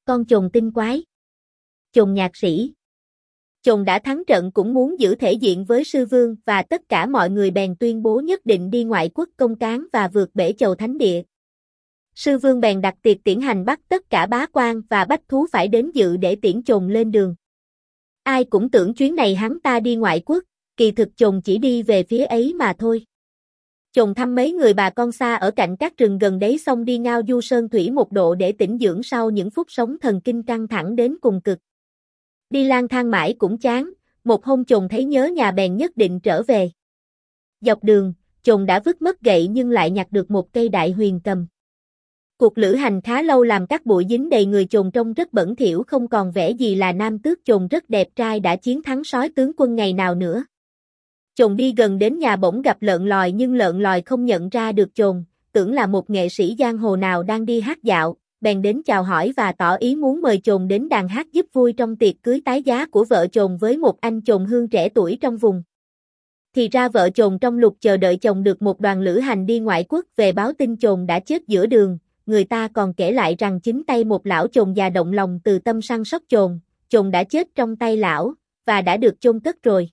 Con chồn tinh quái. Chồn nhạc sĩ. Chồn đã thắng trận cũng muốn giữ thể diện với sư vương và tất cả mọi người bèn tuyên bố nhất định đi ngoại quốc công cán và vượt bể chầu thánh địa. Sư vương bèn đặt tiệc tiễn hành bắt tất cả bá quan và bách thú phải đến dự để tiễn chồn lên đường. Ai cũng tưởng chuyến này hắn ta đi ngoại quốc, kỳ thực chồn chỉ đi về phía ấy mà thôi. Chồn thăm mấy người bà con xa ở cạnh các rừng gần đấy xong đi ngao du sơn thủy một độ để tĩnh dưỡng sau những phút sống thần kinh căng thẳng đến cùng cực. Đi lang thang mãi cũng chán, một hôm chồn thấy nhớ nhà bèn nhất định trở về. Dọc đường, chồn đã vứt mất gậy nhưng lại nhặt được một cây đại huyền cầm. Cuộc lữ hành khá lâu làm các bụi dính đầy người chồn trông rất bẩn thỉu không còn vẻ gì là nam tước chồn rất đẹp trai đã chiến thắng sói tướng quân ngày nào nữa. Chồn đi gần đến nhà bỗng gặp lợn lòi nhưng lợn lòi không nhận ra được chồn, tưởng là một nghệ sĩ giang hồ nào đang đi hát dạo, bèn đến chào hỏi và tỏ ý muốn mời chồn đến đàn hát giúp vui trong tiệc cưới tái giá của vợ chồn với một anh chồn hương trẻ tuổi trong vùng. Thì ra vợ chồn trong lục chờ đợi chồng được một đoàn lữ hành đi ngoại quốc về báo tin chồn đã chết giữa đường, người ta còn kể lại rằng chính tay một lão chồn già động lòng từ tâm săn sóc chồn đã chết trong tay lão, và đã được chôn cất rồi.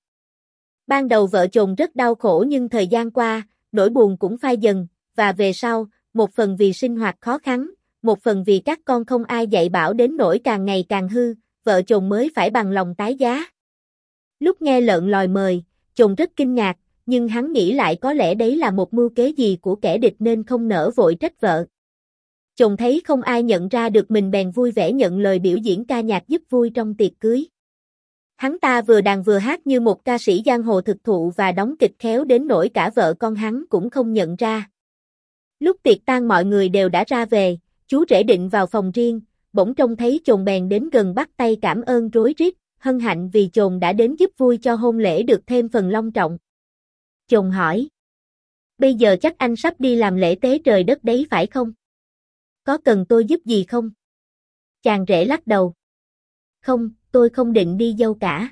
Ban đầu vợ chồn rất đau khổ nhưng thời gian qua, nỗi buồn cũng phai dần, và về sau, một phần vì sinh hoạt khó khăn, một phần vì các con không ai dạy bảo đến nỗi càng ngày càng hư, vợ chồng mới phải bằng lòng tái giá. Lúc nghe lợn lòi mời, chồn rất kinh ngạc, nhưng hắn nghĩ lại có lẽ đấy là một mưu kế gì của kẻ địch nên không nỡ vội trách vợ. Chồn thấy không ai nhận ra được mình bèn vui vẻ nhận lời biểu diễn ca nhạc giúp vui trong tiệc cưới. Hắn ta vừa đàn vừa hát như một ca sĩ giang hồ thực thụ và đóng kịch khéo đến nỗi cả vợ con hắn cũng không nhận ra. Lúc tiệc tang mọi người đều đã ra về, chú rể định vào phòng riêng, bỗng trông thấy chồn bèn đến gần bắt tay cảm ơn rối rít, hân hạnh vì chồn đã đến giúp vui cho hôn lễ được thêm phần long trọng. Chồn hỏi: bây giờ chắc anh sắp đi làm lễ tế trời đất đấy phải không? Có cần tôi giúp gì không? Chàng rể lắc đầu: không, tôi không định đi dâu cả.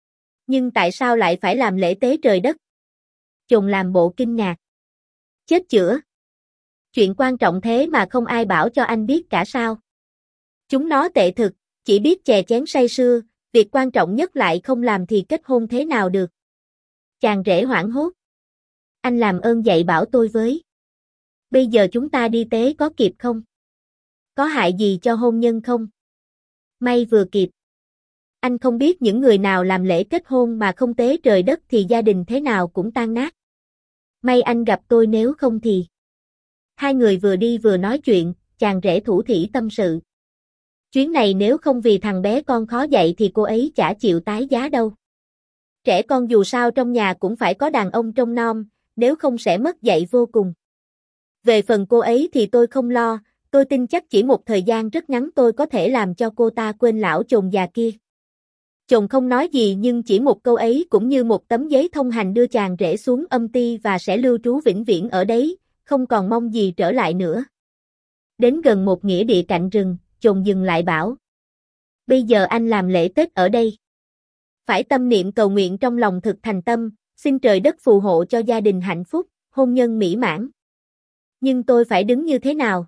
Nhưng tại sao lại phải làm lễ tế trời đất? Chồn làm bộ kinh ngạc. Chết chữa! Chuyện quan trọng thế mà không ai bảo cho anh biết cả sao? Chúng nó tệ thực, chỉ biết chè chén say sưa, việc quan trọng nhất lại không làm thì kết hôn thế nào được? Chàng rể hoảng hốt. Anh làm ơn dạy bảo tôi với. Bây giờ chúng ta đi tế có kịp không? Có hại gì cho hôn nhân không? May vừa kịp. Anh không biết những người nào làm lễ kết hôn mà không tế trời đất thì gia đình thế nào cũng tan nát. May anh gặp tôi nếu không thì... Hai người vừa đi vừa nói chuyện, chàng rể thủ thỉ tâm sự. Chuyến này nếu không vì thằng bé con khó dạy thì cô ấy chả chịu tái giá đâu. Trẻ con dù sao trong nhà cũng phải có đàn ông trông nom, nếu không sẽ mất dạy vô cùng. Về phần cô ấy thì tôi không lo, tôi tin chắc chỉ một thời gian rất ngắn tôi có thể làm cho cô ta quên lão chồn già kia. Chồn không nói gì nhưng chỉ một câu ấy cũng như một tấm giấy thông hành đưa chàng rể xuống âm ty và sẽ lưu trú vĩnh viễn ở đấy, không còn mong gì trở lại nữa. Đến gần một nghĩa địa cạnh rừng, chồn dừng lại bảo: bây giờ anh làm lễ Tết ở đây. Phải tâm niệm cầu nguyện trong lòng thực thành tâm, xin trời đất phù hộ cho gia đình hạnh phúc, hôn nhân mỹ mãn. Nhưng tôi phải đứng như thế nào?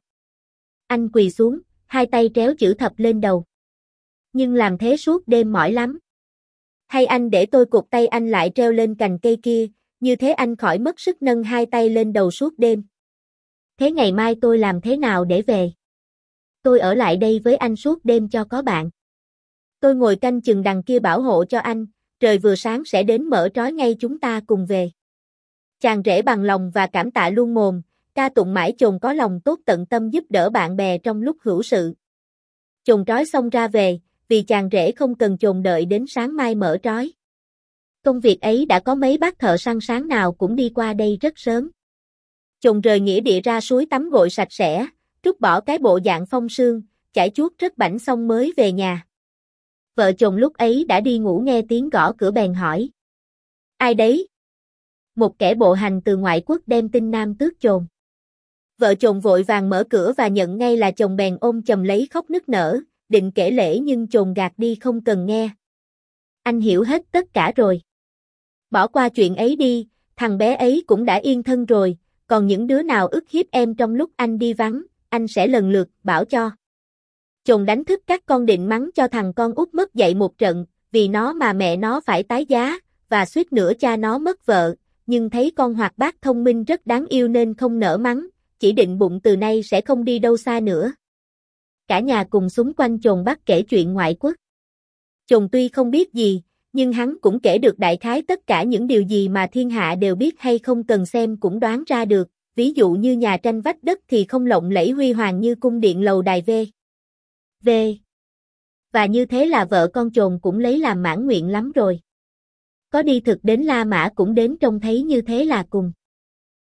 Anh quỳ xuống, hai tay tréo chữ thập lên đầu. Nhưng làm thế suốt đêm mỏi lắm. Hay anh để tôi cột tay anh lại treo lên cành cây kia, như thế anh khỏi mất sức nâng hai tay lên đầu suốt đêm. Thế ngày mai tôi làm thế nào để về? Tôi ở lại đây với anh suốt đêm cho có bạn. Tôi ngồi canh chừng đằng kia bảo hộ cho anh, trời vừa sáng sẽ đến mở trói ngay chúng ta cùng về. Chàng rể bằng lòng và cảm tạ luôn mồm, ca tụng mãi chồn có lòng tốt tận tâm giúp đỡ bạn bè trong lúc hữu sự. Chồn trói xong ra về, vì chàng rể không cần chồn đợi đến sáng mai mở trói. Công việc ấy đã có mấy bác thợ săn sáng nào cũng đi qua đây rất sớm. Chồn rời nghĩa địa ra suối tắm gội sạch sẽ, trút bỏ cái bộ dạng phong sương, chải chuốt rất bảnh xong mới về nhà. Vợ chồng lúc ấy đã đi ngủ nghe tiếng gõ cửa bèn hỏi: ai đấy? Một kẻ bộ hành từ ngoại quốc đem tin nam tước chồn. Vợ chồng vội vàng mở cửa và nhận ngay là chồng bèn ôm chầm lấy khóc nức nở, định kể lể nhưng chồn gạt đi không cần nghe. Anh hiểu hết tất cả rồi. Bỏ qua chuyện ấy đi, thằng bé ấy cũng đã yên thân rồi, còn những đứa nào ức hiếp em trong lúc anh đi vắng, anh sẽ lần lượt bảo cho. Chồn đánh thức các con định mắng cho thằng con út mất dậy một trận, vì nó mà mẹ nó phải tái giá, và suýt nữa cha nó mất vợ, nhưng thấy con hoạt bát thông minh rất đáng yêu nên không nỡ mắng, chỉ định bụng từ nay sẽ không đi đâu xa nữa. Cả nhà cùng xúm quanh Chồn bắt kể chuyện ngoại quốc. Chồn tuy không biết gì, nhưng hắn cũng kể được đại khái tất cả những điều gì mà thiên hạ đều biết hay không cần xem cũng đoán ra được, ví dụ như nhà tranh vách đất thì không lộng lẫy huy hoàng như cung điện lầu đài V. Và như thế là vợ con Chồn cũng lấy làm mãn nguyện lắm rồi. Có đi thực đến La Mã cũng đến trông thấy như thế là cùng.